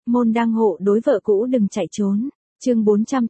môn đăng hộ đối vợ cũ đừng chạy trốn. Chương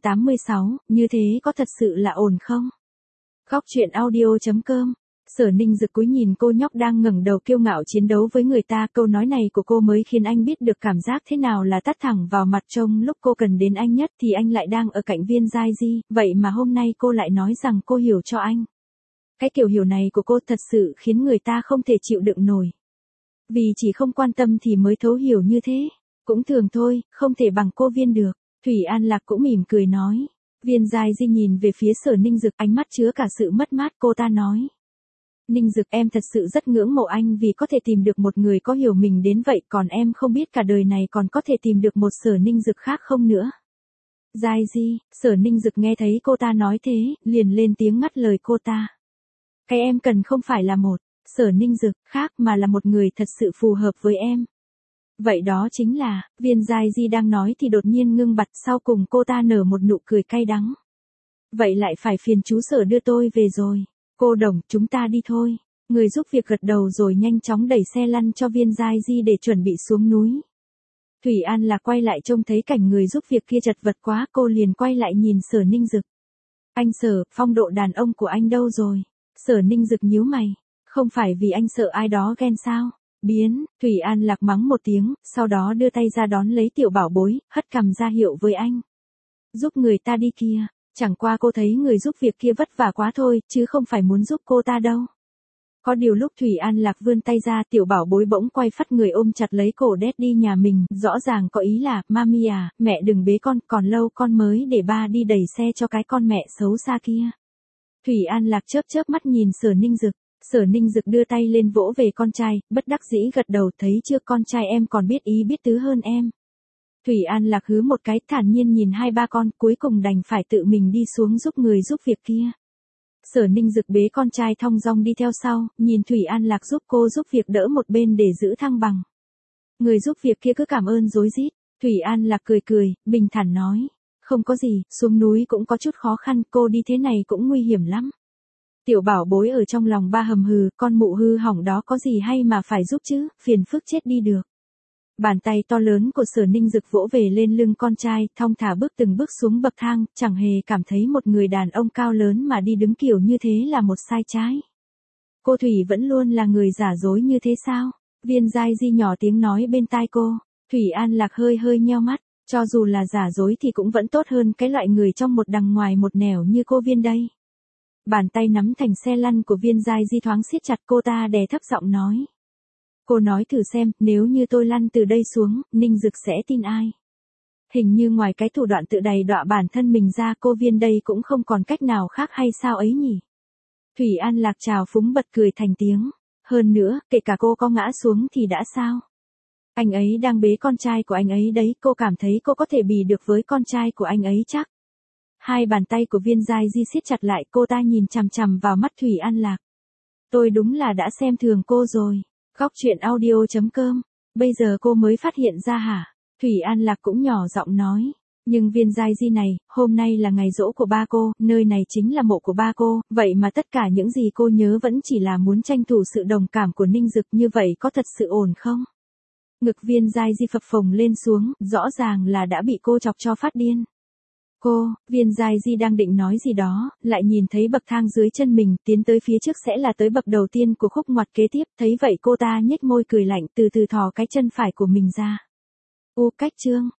486, như thế có thật sự là ổn không? Góc truyện audio.com. Sở Ninh Dực cúi nhìn cô nhóc đang ngẩng đầu kiêu ngạo chiến đấu với người ta, câu nói này của cô mới khiến anh biết được cảm giác thế nào là tát thẳng vào mặt trông lúc cô cần đến anh nhất thì anh lại đang ở cạnh Viên Giai Di, vậy mà hôm nay cô lại nói rằng cô hiểu cho anh. Cái kiểu hiểu này của cô thật sự khiến người ta không thể chịu đựng nổi. Vì chỉ không quan tâm thì mới thấu hiểu như thế. Cũng thường thôi, không thể bằng cô Viên được. Thủy An Lạc cũng mỉm cười nói. Viên Giai Di nhìn về phía Sở Ninh Dực, ánh mắt chứa cả sự mất mát, cô ta nói. Ninh Dực, em thật sự rất ngưỡng mộ anh vì có thể tìm được một người có hiểu mình đến vậy, còn em không biết cả đời này còn có thể tìm được một Sở Ninh Dực khác không nữa. Giai Di, Sở Ninh Dực nghe thấy cô ta nói thế, liền lên tiếng ngắt lời cô ta. Cái em cần không phải là một Sở Ninh Dực khác mà là một người thật sự phù hợp với em. Vậy đó chính là, Viên Giai Di đang nói thì đột nhiên ngưng bặt, sau cùng cô ta nở một nụ cười cay đắng. Vậy lại phải phiền chú Sở đưa tôi về rồi. Cô Đồng, chúng ta đi thôi. Người giúp việc gật đầu rồi nhanh chóng đẩy xe lăn cho Viên Giai Di để chuẩn bị xuống núi. Thủy An là quay lại trông thấy cảnh người giúp việc kia chật vật quá, cô liền quay lại nhìn Sở Ninh Dực. Anh Sở, phong độ đàn ông của anh đâu rồi? Sở Ninh Dực nhíu mày. Không phải vì anh sợ ai đó ghen sao? Biến, Thủy An Lạc mắng một tiếng, sau đó đưa tay ra đón lấy tiểu bảo bối, hất cằm ra hiệu với anh. Giúp người ta đi kia, chẳng qua cô thấy người giúp việc kia vất vả quá thôi, chứ không phải muốn giúp cô ta đâu. Có điều lúc Thủy An Lạc vươn tay ra, tiểu bảo bối bỗng quay phắt người ôm chặt lấy cổ Daddy nhà mình, rõ ràng có ý là, Mami à, mẹ đừng bế con, còn lâu con mới để ba đi đẩy xe cho cái con mẹ xấu xa kia. Thủy An Lạc chớp chớp mắt nhìn Sở Ninh Dực. Sở Ninh Dực đưa tay lên vỗ về con trai, bất đắc dĩ gật đầu, thấy chưa, con trai em còn biết ý biết tứ hơn em. Thủy An Lạc hứ một cái, thản nhiên nhìn hai ba con, cuối cùng đành phải tự mình đi xuống giúp người giúp việc kia. Sở Ninh Dực bế con trai thong dong đi theo sau, nhìn Thủy An Lạc giúp cô giúp việc đỡ một bên để giữ thăng bằng. Người giúp việc kia cứ cảm ơn rối rít. Thủy An Lạc cười cười, bình thản nói. Không có gì, xuống núi cũng có chút khó khăn, cô đi thế này cũng nguy hiểm lắm. Tiểu bảo bối ở trong lòng ba hầm hừ, con mụ hư hỏng đó có gì hay mà phải giúp chứ, phiền phức chết đi được. Bàn tay to lớn của Sở Ninh Dực vỗ về lên lưng con trai, thong thả bước từng bước xuống bậc thang, chẳng hề cảm thấy một người đàn ông cao lớn mà đi đứng kiểu như thế là một sai trái. Cô Thủy vẫn luôn là người giả dối như thế sao? Viên Giai Di nhỏ tiếng nói bên tai cô. Thủy An Lạc hơi hơi nheo mắt, cho dù là giả dối thì cũng vẫn tốt hơn cái loại người trong một đằng ngoài một nẻo như cô Viên đây. Bàn tay nắm thành xe lăn của Viên Giai Di thoáng siết chặt, cô ta đè thấp giọng nói. Cô nói thử xem, nếu như tôi lăn từ đây xuống, Ninh Dực sẽ tin ai? Hình như ngoài cái thủ đoạn tự đày đọa bản thân mình ra, cô Viên đây cũng không còn cách nào khác hay sao ấy nhỉ? Thủy An Lạc trào phúng bật cười thành tiếng. Hơn nữa, kể cả cô có ngã xuống thì đã sao? Anh ấy đang bế con trai của anh ấy đấy, cô cảm thấy cô có thể bì được với con trai của anh ấy chắc. Hai bàn tay của Viên Giai Di siết chặt lại, cô ta nhìn chằm chằm vào mắt Thủy An Lạc. Tôi đúng là đã xem thường cô rồi. Góc truyện audio.com. Bây giờ cô mới phát hiện ra hả? Thủy An Lạc cũng nhỏ giọng nói. Nhưng Viên Giai Di này, hôm nay là ngày giỗ của ba cô, nơi này chính là mộ của ba cô, vậy mà tất cả những gì cô nhớ vẫn chỉ là muốn tranh thủ sự đồng cảm của Ninh Dực, như vậy có thật sự ổn không? Ngực Viên Giai Di phập phồng lên xuống, rõ ràng là đã bị cô chọc cho phát điên. Viên Giai Di đang định nói gì đó, lại nhìn thấy bậc thang dưới chân mình, tiến tới phía trước sẽ là tới bậc đầu tiên của khúc ngoặt kế tiếp, thấy vậy cô ta nhếch môi cười lạnh, từ từ thò cái chân phải của mình ra. Cách chương.